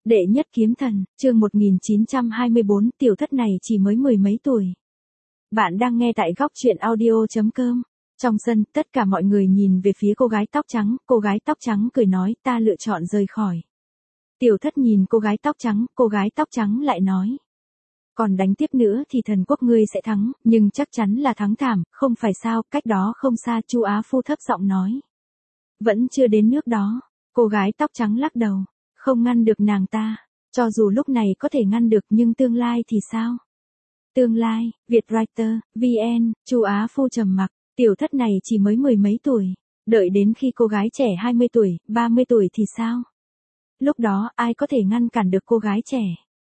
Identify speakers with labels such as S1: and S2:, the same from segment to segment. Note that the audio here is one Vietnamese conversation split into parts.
S1: Đệ nhất kiếm thần, chương 1924, tiểu thất này chỉ mới mười mấy tuổi. Bạn đang nghe tại góc truyện audio.com. Trong sân, tất cả mọi người nhìn về phía cô gái tóc trắng cười nói ta lựa chọn rời khỏi. Tiểu thất nhìn cô gái tóc trắng lại nói. Còn đánh tiếp nữa thì thần quốc ngươi sẽ thắng, nhưng chắc chắn là thắng thảm, không phải sao, cách đó không xa Chu Á Phu thấp giọng nói. Vẫn chưa đến nước đó, cô gái tóc trắng lắc đầu. Không ngăn được nàng ta, cho dù lúc này có thể ngăn được nhưng tương lai thì sao? Tương lai, Vietwriter, VN, Chu Á Phu trầm mặc, tiểu thất này chỉ mới mười mấy tuổi, đợi đến khi cô gái trẻ 20 tuổi, 30 tuổi thì sao? Lúc đó ai có thể ngăn cản được cô gái trẻ?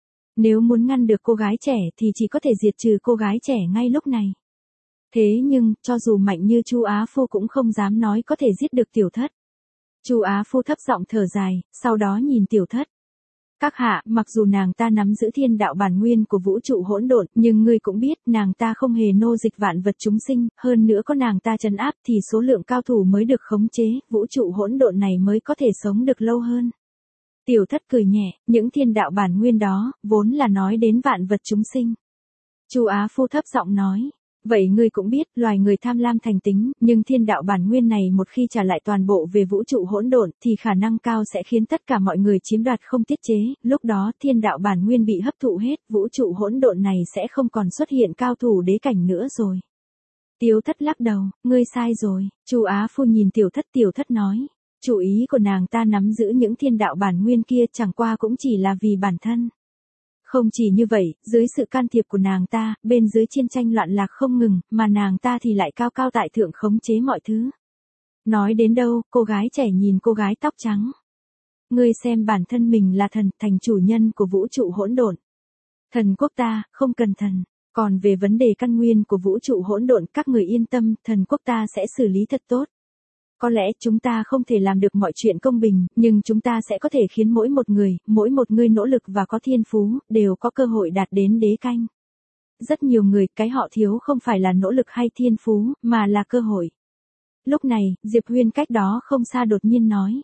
S1: Nếu muốn ngăn được cô gái trẻ thì chỉ có thể diệt trừ cô gái trẻ ngay lúc này. Thế nhưng, cho dù mạnh như Chu Á Phu cũng không dám nói có thể giết được tiểu thất. Chu Á Phu thấp giọng thở dài, sau đó nhìn tiểu thất. Các hạ, mặc dù nàng ta nắm giữ thiên đạo bản nguyên của vũ trụ hỗn độn, nhưng ngươi cũng biết, nàng ta không hề nô dịch vạn vật chúng sinh, hơn nữa có nàng ta trấn áp thì số lượng cao thủ mới được khống chế, vũ trụ hỗn độn này mới có thể sống được lâu hơn. Tiểu thất cười nhẹ, những thiên đạo bản nguyên đó, vốn là nói đến vạn vật chúng sinh. Chu Á Phu thấp giọng nói. Vậy ngươi cũng biết, loài người tham lam thành tính, nhưng thiên đạo bản nguyên này một khi trả lại toàn bộ về vũ trụ hỗn độn, thì khả năng cao sẽ khiến tất cả mọi người chiếm đoạt không tiết chế, lúc đó thiên đạo bản nguyên bị hấp thụ hết, vũ trụ hỗn độn này sẽ không còn xuất hiện cao thủ đế cảnh nữa rồi. Tiểu thất lắc đầu, ngươi sai rồi, Chu Á Phu nhìn tiểu thất nói, chủ ý của nàng ta nắm giữ những thiên đạo bản nguyên kia chẳng qua cũng chỉ là vì bản thân. Không chỉ như vậy, dưới sự can thiệp của nàng ta, bên dưới chiến tranh loạn lạc không ngừng, mà nàng ta thì lại cao cao tại thượng khống chế mọi thứ. Nói đến đâu, cô gái trẻ nhìn cô gái tóc trắng. Ngươi xem bản thân mình là thần, thành chủ nhân của vũ trụ hỗn độn. Thần quốc ta, không cần thần. Còn về vấn đề căn nguyên của vũ trụ hỗn độn, các người yên tâm, thần quốc ta sẽ xử lý thật tốt. Có lẽ chúng ta không thể làm được mọi chuyện công bình, nhưng chúng ta sẽ có thể khiến mỗi một người nỗ lực và có thiên phú, đều có cơ hội đạt đến đế canh. Rất nhiều người, cái họ thiếu không phải là nỗ lực hay thiên phú, mà là cơ hội. Lúc này, Diệp Huyên cách đó không xa đột nhiên nói.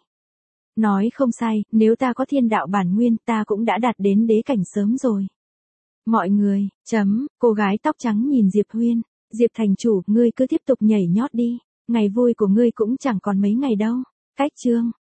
S1: Nói không sai, nếu ta có thiên đạo bản nguyên, ta cũng đã đạt đến đế cảnh sớm rồi. Mọi người, cô gái tóc trắng nhìn Diệp Huyên. Diệp thành chủ, ngươi cứ tiếp tục nhảy nhót đi. Ngày vui của ngươi cũng chẳng còn mấy ngày đâu. Cách chương.